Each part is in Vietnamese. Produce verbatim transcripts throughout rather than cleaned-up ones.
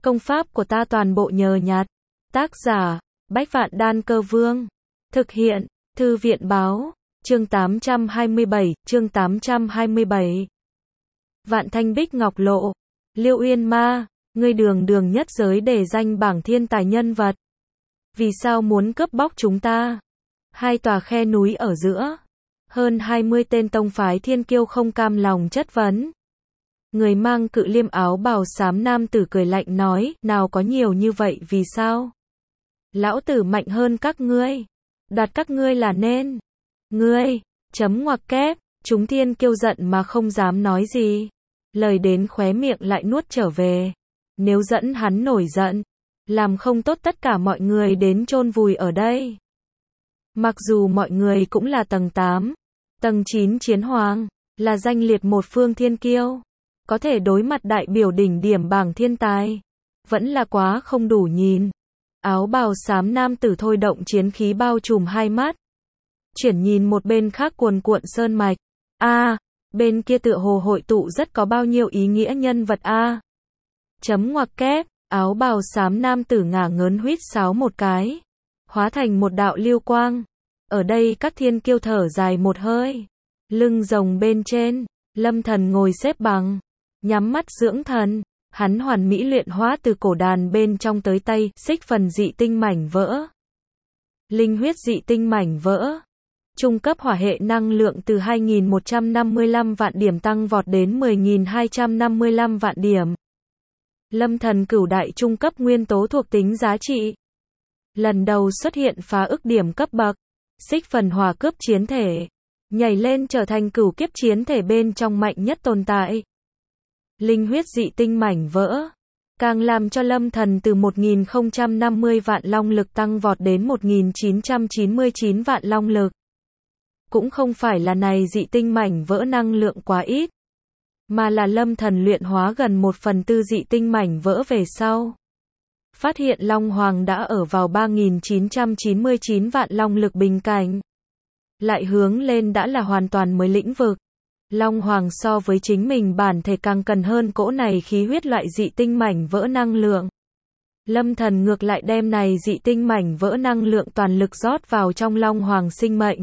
Công pháp của ta toàn bộ nhờ nhặt. Tác giả, Bách Vạn Đan Cơ Vương. Thực hiện, Thư viện Báo. Chương tám trăm hai mươi bảy, chương tám trăm hai mươi bảy. Vạn Thanh Bích Ngọc Lộ. Liêu Uyên Ma, ngươi đường đường nhất giới để danh bảng thiên tài nhân vật. Vì sao muốn cướp bóc chúng ta? Hai tòa khe núi ở giữa. Hơn hai mươi tên tông phái thiên kiêu không cam lòng chất vấn. Người mang cự liêm áo bào xám nam tử cười lạnh nói, nào có nhiều như vậy vì sao? Lão tử mạnh hơn các ngươi. Đoạt các ngươi là nên. Ngươi, chấm ngoặc kép, chúng thiên kiêu giận mà không dám nói gì. Lời đến khóe miệng lại nuốt trở về. Nếu dẫn hắn nổi giận, làm không tốt tất cả mọi người đến chôn vùi ở đây. Mặc dù mọi người cũng là tầng tám, tầng chín chiến hoàng, là danh liệt một phương thiên kiêu, có thể đối mặt đại biểu đỉnh điểm bảng thiên tài, vẫn là quá không đủ nhìn. Áo bào xám nam tử thôi động chiến khí bao trùm hai mắt. Chuyển nhìn một bên khác cuồn cuộn sơn mạch. A, à, bên kia tựa hồ hội tụ rất có bao nhiêu ý nghĩa nhân vật a. À. Chấm ngoặc kép, áo bào xám nam tử ngả ngớn huýt sáo một cái, hóa thành một đạo lưu quang. Ở đây các thiên kiêu thở dài một hơi. Lưng rồng bên trên, Lâm Thần ngồi xếp bằng, nhắm mắt dưỡng thần. Hắn hoàn mỹ luyện hóa từ cổ đàn bên trong tới tay, xích phần dị tinh mảnh vỡ. Linh huyết dị tinh mảnh vỡ. Trung cấp hỏa hệ năng lượng từ hai nghìn một trăm năm mươi lăm vạn điểm tăng vọt đến mười nghìn hai trăm năm mươi lăm vạn điểm. Lâm Thần cửu đại trung cấp nguyên tố thuộc tính giá trị. Lần đầu xuất hiện phá ức điểm cấp bậc. Xích phần hỏa cướp chiến thể. Nhảy lên trở thành cửu kiếp chiến thể bên trong mạnh nhất tồn tại. Linh huyết dị tinh mảnh vỡ. Càng làm cho Lâm Thần từ một nghìn không trăm năm mươi vạn long lực tăng vọt đến một nghìn chín trăm chín mươi chín vạn long lực. Cũng không phải là này dị tinh mảnh vỡ năng lượng quá ít, mà là Lâm Thần luyện hóa gần một phần tư dị tinh mảnh vỡ về sau. Phát hiện Long Hoàng đã ở vào ba nghìn chín trăm chín mươi chín vạn long lực bình cảnh. Lại hướng lên đã là hoàn toàn mới lĩnh vực. Long Hoàng so với chính mình bản thể càng cần hơn cỗ này khí huyết loại dị tinh mảnh vỡ năng lượng. Lâm Thần ngược lại đem này dị tinh mảnh vỡ năng lượng toàn lực rót vào trong Long Hoàng sinh mệnh.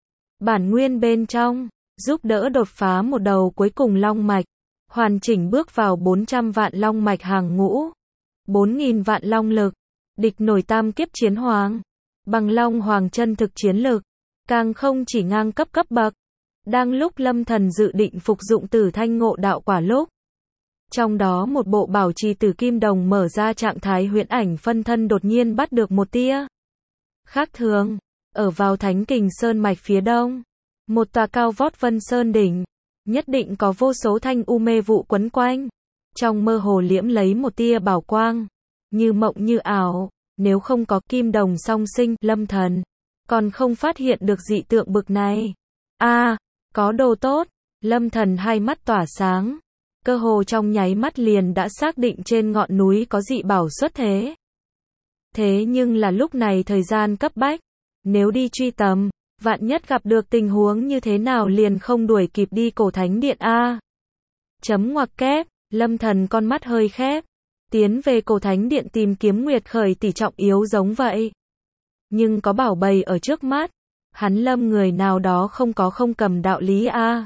Bản nguyên bên trong, giúp đỡ đột phá một đầu cuối cùng long mạch, hoàn chỉnh bước vào bốn trăm vạn long mạch hàng ngũ, bốn nghìn vạn long lực, địch nổi tam kiếp chiến hoàng, bằng Long Hoàng chân thực chiến lực, càng không chỉ ngang cấp cấp bậc. Đang lúc Lâm Thần dự định phục dụng Tử Thanh Ngộ Đạo Quả lúc, trong đó một bộ bảo trì tử kim đồng mở ra trạng thái huyễn ảnh phân thân đột nhiên bắt được một tia khác thường. Ở vào Thánh Kình Sơn mạch phía đông, một tòa cao vót Vân Sơn đỉnh, nhất định có vô số thanh u mê vụ quấn quanh, trong mơ hồ liễm lấy một tia bảo quang, như mộng như ảo. Nếu không có kim đồng song sinh, Lâm Thần còn không phát hiện được dị tượng bực này. A, à, có đồ tốt. Lâm Thần hai mắt tỏa sáng, cơ hồ trong nháy mắt liền đã xác định trên ngọn núi có dị bảo xuất thế. Thế nhưng là lúc này thời gian cấp bách, nếu đi truy tầm, vạn nhất gặp được tình huống như thế nào liền không đuổi kịp đi cổ thánh điện a. Chấm ngoặc kép, Lâm Thần con mắt hơi khép, tiến về cổ thánh điện tìm kiếm Nguyệt Khởi tỷ trọng yếu giống vậy. Nhưng có bảo bầy ở trước mắt, hắn Lâm người nào đó không có không cầm đạo lý a.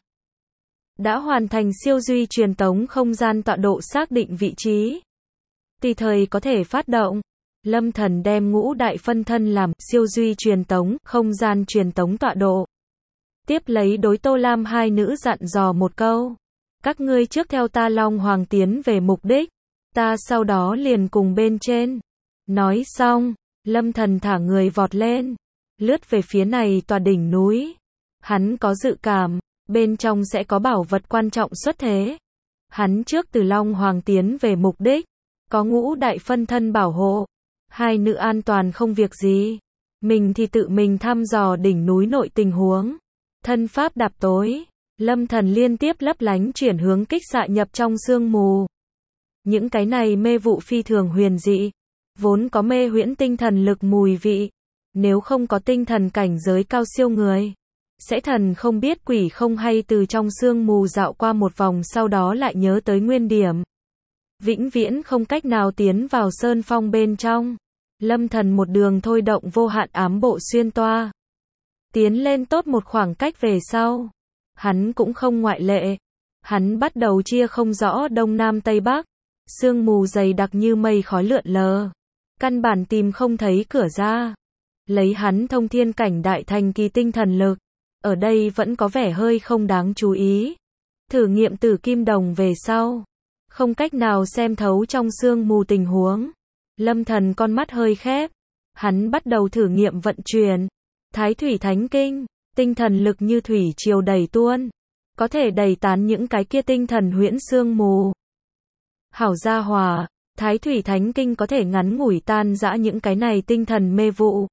Đã hoàn thành siêu duy truyền tống không gian tọa độ xác định vị trí, tùy thời có thể phát động. Lâm Thần đem ngũ đại phân thân làm siêu duy truyền tống, không gian truyền tống tọa độ. Tiếp lấy đối Tô Lam hai nữ dặn dò một câu. Các ngươi trước theo ta Long Hoàng tiến về mục đích, ta sau đó liền cùng bên trên. Nói xong, Lâm Thần thả người vọt lên, lướt về phía này tòa đỉnh núi. Hắn có dự cảm, bên trong sẽ có bảo vật quan trọng xuất thế. Hắn trước từ Long Hoàng tiến về mục đích, có ngũ đại phân thân bảo hộ. Hai nữ an toàn không việc gì. Mình thì tự mình thăm dò đỉnh núi nội tình huống. Thân pháp đạp tối, Lâm Thần liên tiếp lấp lánh chuyển hướng kích xạ nhập trong sương mù. Những cái này mê vụ phi thường huyền dị, vốn có mê huyễn tinh thần lực mùi vị. Nếu không có tinh thần cảnh giới cao siêu người, sẽ thần không biết quỷ không hay từ trong sương mù dạo qua một vòng sau đó lại nhớ tới nguyên điểm. vĩnh viễn không cách nào tiến vào sơn phong bên trong. Lâm Thần một đường thôi động vô hạn ám bộ xuyên toa. Tiến lên tốt một khoảng cách về sau. Hắn cũng không ngoại lệ. Hắn bắt đầu chia không rõ đông nam tây bắc. Sương mù dày đặc như mây khói lượn lờ. Căn bản tìm không thấy cửa ra. Lấy hắn thông thiên cảnh đại thành kỳ tinh thần lực. Ở đây vẫn có vẻ hơi không đáng chú ý. Thử nghiệm tử kim đồng về sau. Không cách nào xem thấu trong sương mù tình huống. Lâm Thần con mắt hơi khép. Hắn bắt đầu thử nghiệm vận chuyển. Thái thủy thánh kinh. Tinh thần lực như thủy triều đầy tuôn. Có thể đẩy tán những cái kia tinh thần huyễn sương mù. Hảo gia hòa. Thái thủy thánh kinh có thể ngắn ngủi tan rã những cái này tinh thần mê vụ.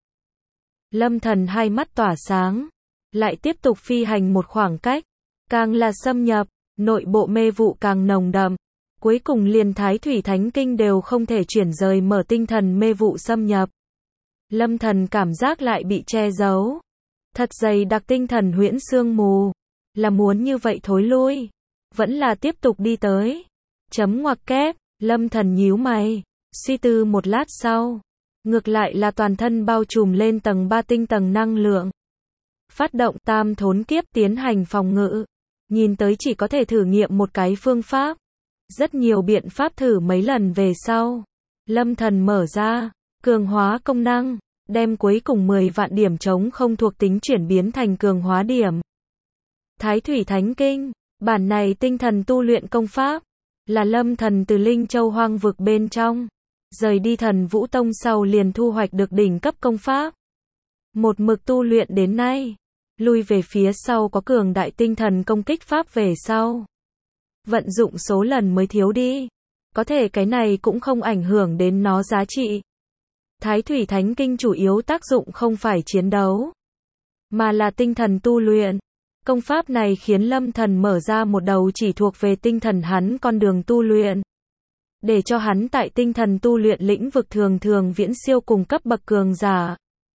Lâm Thần hai mắt tỏa sáng. Lại tiếp tục phi hành một khoảng cách. Càng là xâm nhập. Nội bộ mê vụ càng nồng đậm. Cuối cùng liền Thái thủy thánh kinh đều không thể chuyển rời mở tinh thần mê vụ xâm nhập. Lâm Thần cảm giác lại bị che giấu. Thật dày đặc tinh thần huyễn sương mù. Là muốn như vậy thối lui. Vẫn là tiếp tục đi tới. Chấm ngoặc kép. Lâm Thần nhíu mày. Suy tư một lát sau. Ngược lại là toàn thân bao trùm lên tầng ba tinh tầng năng lượng. Phát động tam thốn kiếp tiến hành phòng ngự. Nhìn tới chỉ có thể thử nghiệm một cái phương pháp. Rất nhiều biện pháp thử mấy lần về sau. Lâm Thần mở ra. Cường hóa công năng. Đem cuối cùng mười vạn điểm trống không thuộc tính chuyển biến thành cường hóa điểm. Thái thủy thánh kinh. Bản này tinh thần tu luyện công pháp. Là Lâm Thần từ Linh Châu hoang vực bên trong. Rời đi Thần Vũ Tông sau liền thu hoạch được đỉnh cấp công pháp. Một mực tu luyện đến nay. Lui về phía sau có cường đại tinh thần công kích pháp về sau. Vận dụng số lần mới thiếu đi. Có thể cái này cũng không ảnh hưởng đến nó giá trị. Thái thủy thánh kinh chủ yếu tác dụng không phải chiến đấu. Mà là tinh thần tu luyện. Công pháp này khiến Lâm Thần mở ra một đầu chỉ thuộc về tinh thần hắn con đường tu luyện. Để cho hắn tại tinh thần tu luyện lĩnh vực thường thường viễn siêu cùng cấp bậc cường giả.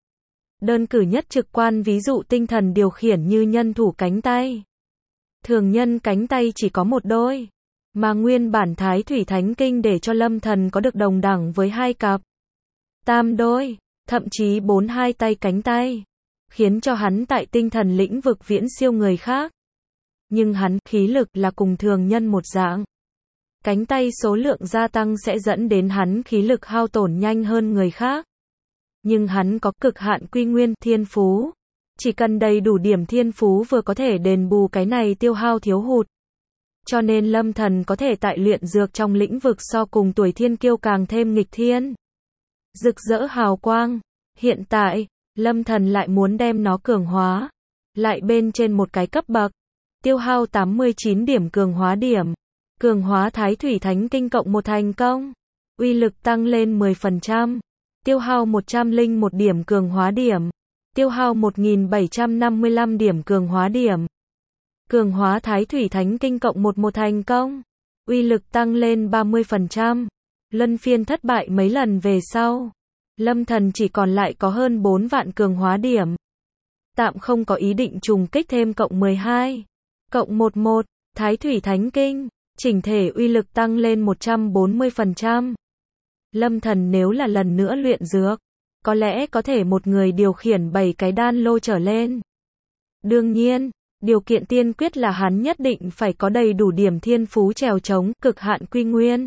Đơn cử nhất trực quan ví dụ tinh thần điều khiển như nhân thủ cánh tay. Thường nhân cánh tay chỉ có một đôi. Mà nguyên bản Thái thủy thánh kinh để cho Lâm Thần có được đồng đẳng với hai cặp. Tam đôi, thậm chí bốn hai tay cánh tay. Khiến cho hắn tại tinh thần lĩnh vực viễn siêu người khác. Nhưng hắn khí lực là cùng thường nhân một dạng. Cánh tay số lượng gia tăng sẽ dẫn đến hắn khí lực hao tổn nhanh hơn người khác. Nhưng hắn có cực hạn quy nguyên thiên phú. Chỉ cần đầy đủ điểm thiên phú vừa có thể đền bù cái này tiêu hao thiếu hụt. Cho nên Lâm Thần có thể tại luyện dược trong lĩnh vực so cùng tuổi thiên kiêu càng thêm nghịch thiên. Rực rỡ hào quang. Hiện tại, Lâm Thần lại muốn đem nó cường hóa. Lại bên trên một cái cấp bậc. Tiêu hao tám mươi chín điểm cường hóa điểm. Cường hóa Thái thủy thánh kinh cộng một thành công. Uy lực tăng lên mười phần trăm. Tiêu hao một trăm lẻ một điểm cường hóa điểm. Tiêu hao một nghìn bảy trăm năm mươi lăm điểm cường hóa điểm. Cường hóa Thái thủy thánh kinh cộng một một thành công. Uy lực tăng lên ba mươi phần trăm. Luân phiên thất bại mấy lần về sau. Lâm Thần chỉ còn lại có hơn bốn vạn cường hóa điểm. Tạm không có ý định trùng kích thêm cộng mười hai. Cộng mười một. Thái thủy thánh kinh. Chỉnh thể uy lực tăng lên một trăm bốn mươi phần trăm. Lâm Thần nếu là lần nữa luyện dược. Có lẽ có thể một người điều khiển bảy cái đan lô trở lên. Đương nhiên, điều kiện tiên quyết là hắn nhất định phải có đầy đủ điểm thiên phú trèo chống cực hạn quy nguyên.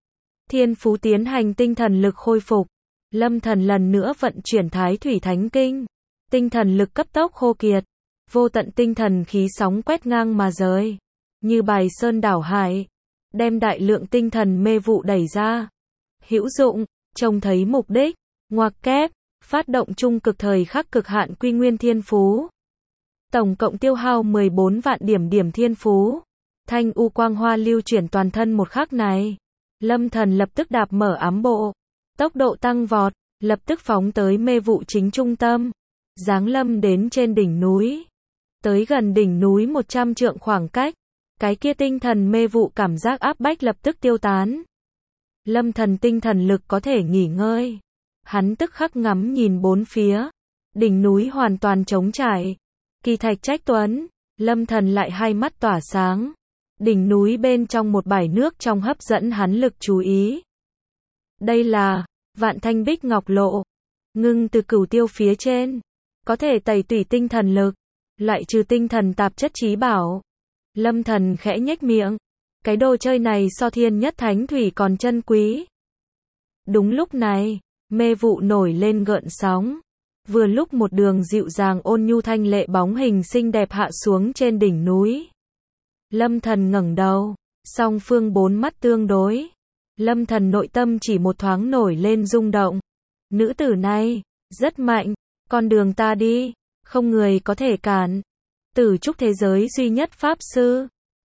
Thiên phú tiến hành tinh thần lực khôi phục. Lâm Thần lần nữa vận chuyển Thái thủy thánh kinh. Tinh thần lực cấp tốc khô kiệt. Vô tận tinh thần khí sóng quét ngang mà rời. Như bài sơn đảo hải. Đem đại lượng tinh thần mê vụ đẩy ra. Hữu dụng, trông thấy mục đích. Ngoặc kép, phát động trung cực thời khắc cực hạn quy nguyên thiên phú. Tổng cộng tiêu hao mười bốn vạn điểm điểm thiên phú. Thanh u quang hoa lưu chuyển toàn thân một khắc này. Lâm Thần lập tức đạp mở ám bộ. Tốc độ tăng vọt, lập tức phóng tới mê vụ chính trung tâm. Giáng lâm đến trên đỉnh núi. Tới gần đỉnh núi một trăm trượng khoảng cách. Cái kia tinh thần mê vụ cảm giác áp bách lập tức tiêu tán. Lâm Thần tinh thần lực có thể nghỉ ngơi. Hắn tức khắc ngắm nhìn bốn phía. Đỉnh núi hoàn toàn trống trải. Kỳ thạch trách tuấn. Lâm Thần lại hai mắt tỏa sáng. Đỉnh núi bên trong một bãi nước trong hấp dẫn hắn lực chú ý. Đây là Vạn Thanh Bích Ngọc Lộ, ngưng từ cửu tiêu phía trên, có thể tẩy tủy tinh thần lực, loại trừ tinh thần tạp chất trí bảo. Lâm Thần khẽ nhếch miệng, cái đồ chơi này so thiên nhất thánh thủy còn chân quý. Đúng lúc này, mê vụ nổi lên gợn sóng. Vừa lúc một đường dịu dàng ôn nhu thanh lệ bóng hình xinh đẹp hạ xuống trên đỉnh núi. Lâm Thần ngẩng đầu, song phương bốn mắt tương đối. Lâm Thần nội tâm chỉ một thoáng nổi lên rung động. Nữ tử này, rất mạnh, con đường ta đi, không người có thể cản. Tử trúc thế giới duy nhất pháp sư,